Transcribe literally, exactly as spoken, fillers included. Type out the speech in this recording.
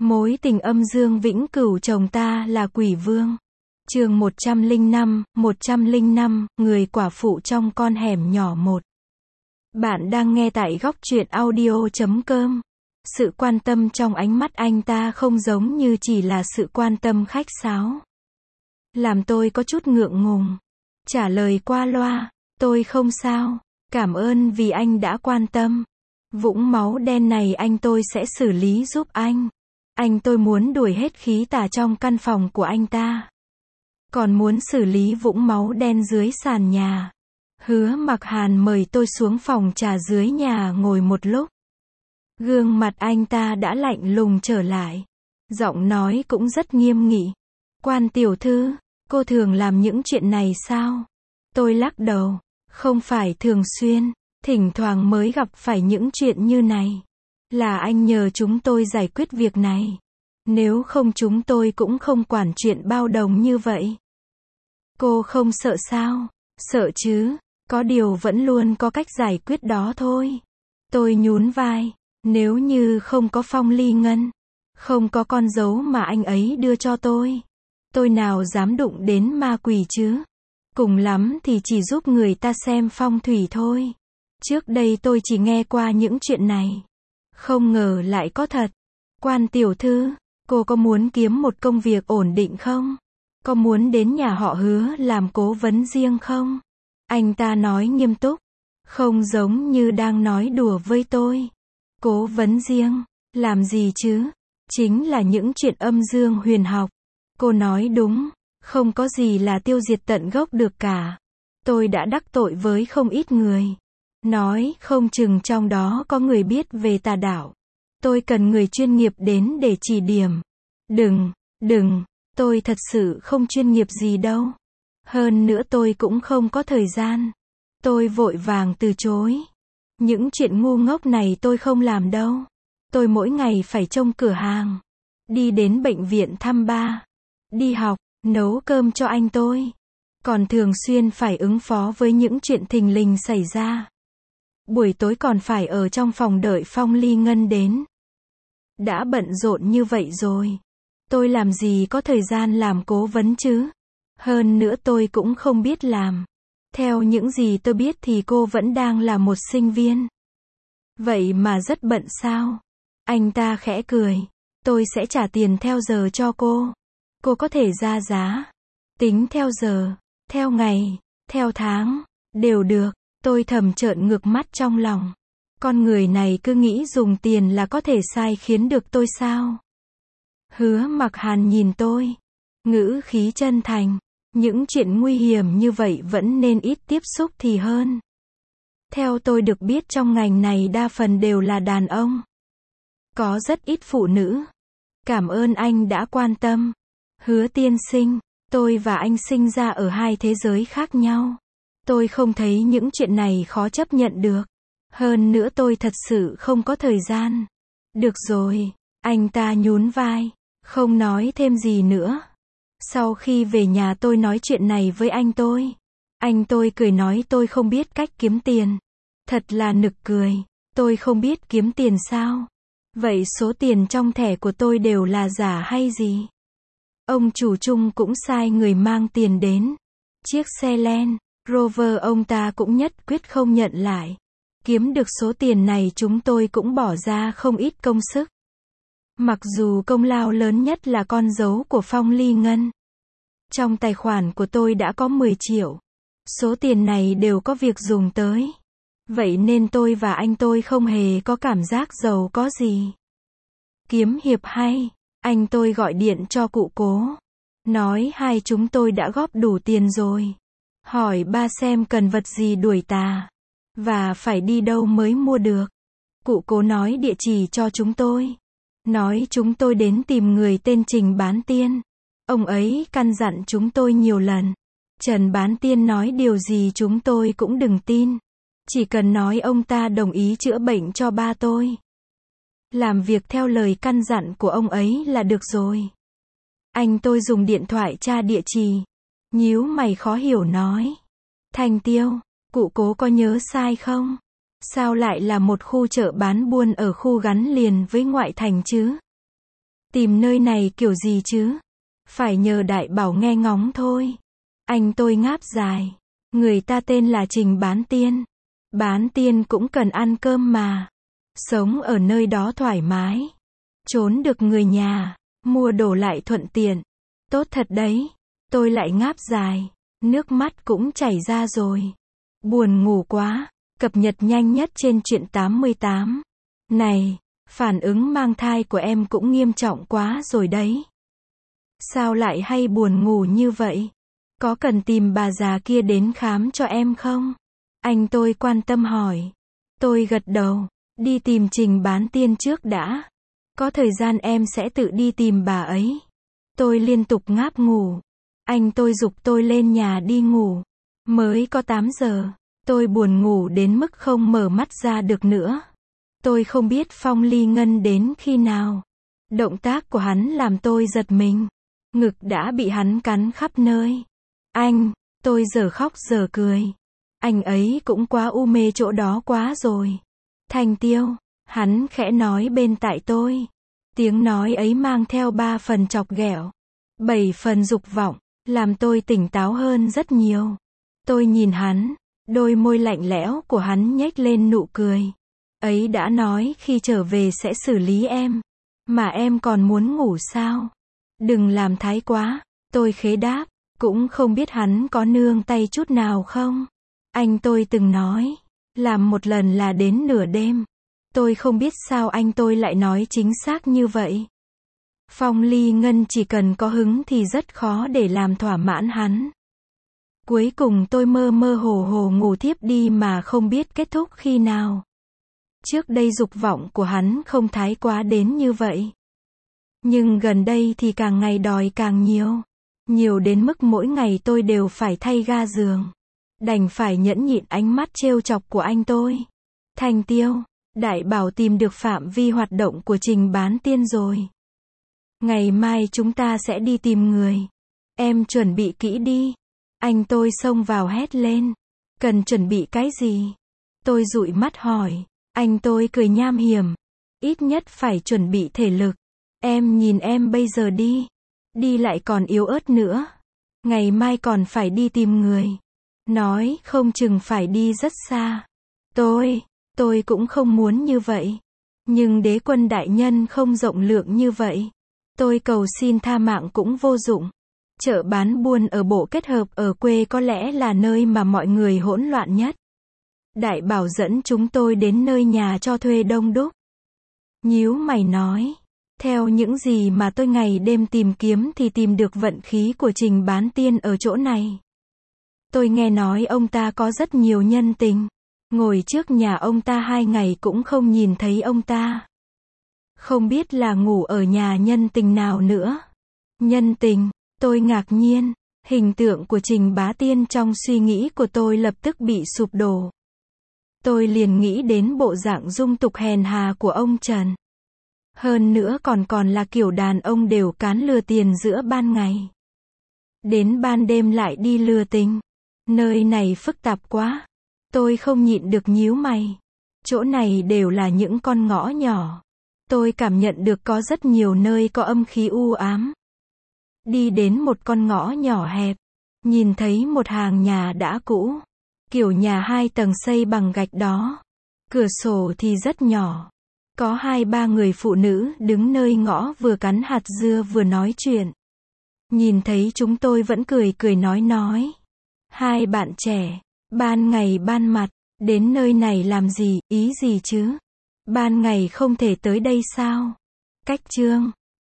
Mối tình âm dương vĩnh cửu chồng ta là quỷ vương. Chương một trăm lẻ năm, một trăm lẻ năm, người quả phụ trong con hẻm nhỏ một. Bạn đang nghe tại góc truyện audio chấm com. Sự quan tâm trong ánh mắt anh ta không giống như chỉ là sự quan tâm khách sáo. Làm tôi có chút ngượng ngùng. Trả lời qua loa, tôi không sao, cảm ơn vì anh đã quan tâm. Vũng máu đen này anh tôi sẽ xử lý giúp anh. Anh tôi muốn đuổi hết khí tà trong căn phòng của anh ta. Còn muốn xử lý vũng máu đen dưới sàn nhà. Hứa Mặc Hàn mời tôi xuống phòng trà dưới nhà ngồi một lúc. Gương mặt anh ta đã lạnh lùng trở lại. Giọng nói cũng rất nghiêm nghị. Quan tiểu thư, cô thường làm những chuyện này sao? Tôi lắc đầu. Không phải thường xuyên, thỉnh thoảng mới gặp phải những chuyện như này. Là anh nhờ chúng tôi giải quyết việc này. Nếu không chúng tôi cũng không quản chuyện bao đồng như vậy. Cô không sợ sao? Sợ chứ, có điều vẫn luôn có cách giải quyết đó thôi. Tôi nhún vai, nếu như không có Phong Ly Ngân, không có con dấu mà anh ấy đưa cho tôi, tôi nào dám đụng đến ma quỷ chứ? Cùng lắm thì chỉ giúp người ta xem phong thủy thôi. Trước đây tôi chỉ nghe qua những chuyện này. Không ngờ lại có thật. Quan tiểu thư, cô có muốn kiếm một công việc ổn định không? Có muốn đến nhà họ Hứa làm cố vấn riêng không? Anh ta nói nghiêm túc. Không giống như đang nói đùa với tôi. Cố vấn riêng, làm gì chứ? Chính là những chuyện âm dương huyền học. Cô nói đúng, không có gì là tiêu diệt tận gốc được cả. Tôi đã đắc tội với không ít người. Nói không chừng trong đó có người biết về tà đạo. Tôi cần người chuyên nghiệp đến để chỉ điểm. Đừng, đừng, tôi thật sự không chuyên nghiệp gì đâu. Hơn nữa tôi cũng không có thời gian. Tôi vội vàng từ chối. Những chuyện ngu ngốc này tôi không làm đâu. Tôi mỗi ngày phải trông cửa hàng. Đi đến bệnh viện thăm ba. Đi học, nấu cơm cho anh tôi. Còn thường xuyên phải ứng phó với những chuyện thình lình xảy ra. Buổi tối còn phải ở trong phòng đợi Phong Ly Ngân đến. Đã bận rộn như vậy rồi. Tôi làm gì có thời gian làm cố vấn chứ? Hơn nữa tôi cũng không biết làm. Theo những gì tôi biết thì cô vẫn đang là một sinh viên. Vậy mà rất bận sao? Anh ta khẽ cười. Tôi sẽ trả tiền theo giờ cho cô. Cô có thể ra giá. Tính theo giờ, theo ngày, theo tháng, đều được. Tôi thầm trợn ngược mắt trong lòng. Con người này cứ nghĩ dùng tiền là có thể sai khiến được tôi sao? Hứa Mặc Hàn nhìn tôi. Ngữ khí chân thành. Những chuyện nguy hiểm như vậy vẫn nên ít tiếp xúc thì hơn. Theo tôi được biết trong ngành này đa phần đều là đàn ông. Có rất ít phụ nữ. Cảm ơn anh đã quan tâm. Hứa tiên sinh, tôi và anh sinh ra ở hai thế giới khác nhau. Tôi không thấy những chuyện này khó chấp nhận được. Hơn nữa tôi thật sự không có thời gian. Được rồi, anh ta nhún vai, không nói thêm gì nữa. Sau khi về nhà tôi nói chuyện này với anh tôi. Anh tôi cười nói tôi không biết cách kiếm tiền. Thật là nực cười, tôi không biết kiếm tiền sao? Vậy số tiền trong thẻ của tôi đều là giả hay gì? Ông chủ chung cũng sai người mang tiền đến. Chiếc xe Land Rover ông ta cũng nhất quyết không nhận lại. Kiếm được số tiền này chúng tôi cũng bỏ ra không ít công sức. Mặc dù công lao lớn nhất là con dấu của Phong Ly Ngân. Trong tài khoản của tôi đã có mười triệu. Số tiền này đều có việc dùng tới. Vậy nên tôi và anh tôi không hề có cảm giác giàu có gì. Kiếm hiệp hay, anh tôi gọi điện cho cụ Cố. Nói hai chúng tôi đã góp đủ tiền rồi. Hỏi ba xem cần vật gì đuổi tà. Và phải đi đâu mới mua được. Cụ Cố nói địa chỉ cho chúng tôi. Nói chúng tôi đến tìm người tên Trình Bán Tiên. Ông ấy căn dặn chúng tôi nhiều lần. Trần Bán Tiên nói điều gì chúng tôi cũng đừng tin. Chỉ cần nói ông ta đồng ý chữa bệnh cho ba tôi. Làm việc theo lời căn dặn của ông ấy là được rồi. Anh tôi dùng điện thoại tra địa chỉ. Nhíu mày khó hiểu nói. Thanh Tiêu, cụ Cố có nhớ sai không? Sao lại là một khu chợ bán buôn ở khu gắn liền với ngoại thành chứ? Tìm nơi này kiểu gì chứ? Phải nhờ đại bảo nghe ngóng thôi. Anh tôi ngáp dài. Người ta tên là Trình Bán Tiên. Bán Tiên cũng cần ăn cơm mà. Sống ở nơi đó thoải mái. Trốn được người nhà. Mua đồ lại thuận tiện. Tốt thật đấy. Tôi lại ngáp dài. Nước mắt cũng chảy ra rồi. Buồn ngủ quá. Cập nhật nhanh nhất trên Truyện tám mươi tám. Này, phản ứng mang thai của em cũng nghiêm trọng quá rồi đấy. Sao lại hay buồn ngủ như vậy? Có cần tìm bà già kia đến khám cho em không? Anh tôi quan tâm hỏi. Tôi gật đầu. Đi tìm Trình Bán Tiên trước đã. Có thời gian em sẽ tự đi tìm bà ấy. Tôi liên tục ngáp ngủ. Anh tôi giục tôi lên nhà đi ngủ. Mới có tám giờ. Tôi buồn ngủ đến mức không mở mắt ra được nữa. Tôi không biết Phong Ly Ngân đến khi nào. Động tác của hắn làm tôi giật mình. Ngực đã bị hắn cắn khắp nơi. Anh, tôi giờ khóc giờ cười. Anh ấy cũng quá u mê chỗ đó quá rồi. Thành Tiêu, hắn khẽ nói bên tai tôi. Tiếng nói ấy mang theo ba phần chọc ghẹo, bảy phần dục vọng, làm tôi tỉnh táo hơn rất nhiều. Tôi nhìn hắn, đôi môi lạnh lẽo của hắn nhếch lên nụ cười. Ấy đã nói khi trở về sẽ xử lý em. Mà em còn muốn ngủ sao? Đừng làm thái quá, tôi khế đáp. Cũng không biết hắn có nương tay chút nào không? Anh tôi từng nói, làm một lần là đến nửa đêm. Tôi không biết sao anh tôi lại nói chính xác như vậy. Phong Ly Ngân chỉ cần có hứng thì rất khó để làm thỏa mãn hắn. Cuối cùng tôi mơ mơ hồ hồ ngủ thiếp đi mà không biết kết thúc khi nào. Trước đây dục vọng của hắn không thái quá đến như vậy. Nhưng gần đây thì càng ngày đòi càng nhiều. Nhiều đến mức mỗi ngày tôi đều phải thay ga giường. Đành phải nhẫn nhịn ánh mắt trêu chọc của anh tôi. Thành Tiêu, đại bảo tìm được phạm vi hoạt động của Trình Bán Tiên rồi. Ngày mai chúng ta sẽ đi tìm người. Em chuẩn bị kỹ đi. Anh tôi xông vào hét lên. Cần chuẩn bị cái gì? Tôi dụi mắt hỏi. Anh tôi cười nham hiểm. Ít nhất phải chuẩn bị thể lực. Em nhìn em bây giờ đi. Đi lại còn yếu ớt nữa. Ngày mai còn phải đi tìm người. Nói không chừng phải đi rất xa. Tôi, tôi cũng không muốn như vậy. Nhưng đế quân đại nhân không rộng lượng như vậy. Tôi cầu xin tha mạng cũng vô dụng. Chợ bán buôn ở bộ kết hợp ở quê có lẽ là nơi mà mọi người hỗn loạn nhất. Đại bảo dẫn chúng tôi đến nơi nhà cho thuê đông đúc. Nhíu mày nói. Theo những gì mà tôi ngày đêm tìm kiếm thì tìm được vận khí của Trình Bán Tiên ở chỗ này. Tôi nghe nói ông ta có rất nhiều nhân tình. Ngồi trước nhà ông ta hai ngày cũng không nhìn thấy ông ta. Không biết là ngủ ở nhà nhân tình nào nữa. Nhân tình, tôi ngạc nhiên. Hình tượng của Trình Bá Tiên trong suy nghĩ của tôi lập tức bị sụp đổ. Tôi liền nghĩ đến bộ dạng dung tục hèn hà của ông Trần. Hơn nữa còn còn là kiểu đàn ông đều cán lừa tiền giữa ban ngày. Đến ban đêm lại đi lừa tình. Nơi này phức tạp quá. Tôi không nhịn được nhíu mày. Chỗ này đều là những con ngõ nhỏ. Tôi cảm nhận được có rất nhiều nơi có âm khí u ám. Đi đến một con ngõ nhỏ hẹp. Nhìn thấy một hàng nhà đã cũ. Kiểu nhà hai tầng xây bằng gạch đó. Cửa sổ thì rất nhỏ. Có hai ba người phụ nữ đứng nơi ngõ vừa cắn hạt dưa vừa nói chuyện. Nhìn thấy chúng tôi vẫn cười cười nói nói. Hai bạn trẻ, ban ngày ban mặt, đến nơi này làm gì, ý gì chứ? Ban ngày không thể tới đây sao? Cách chương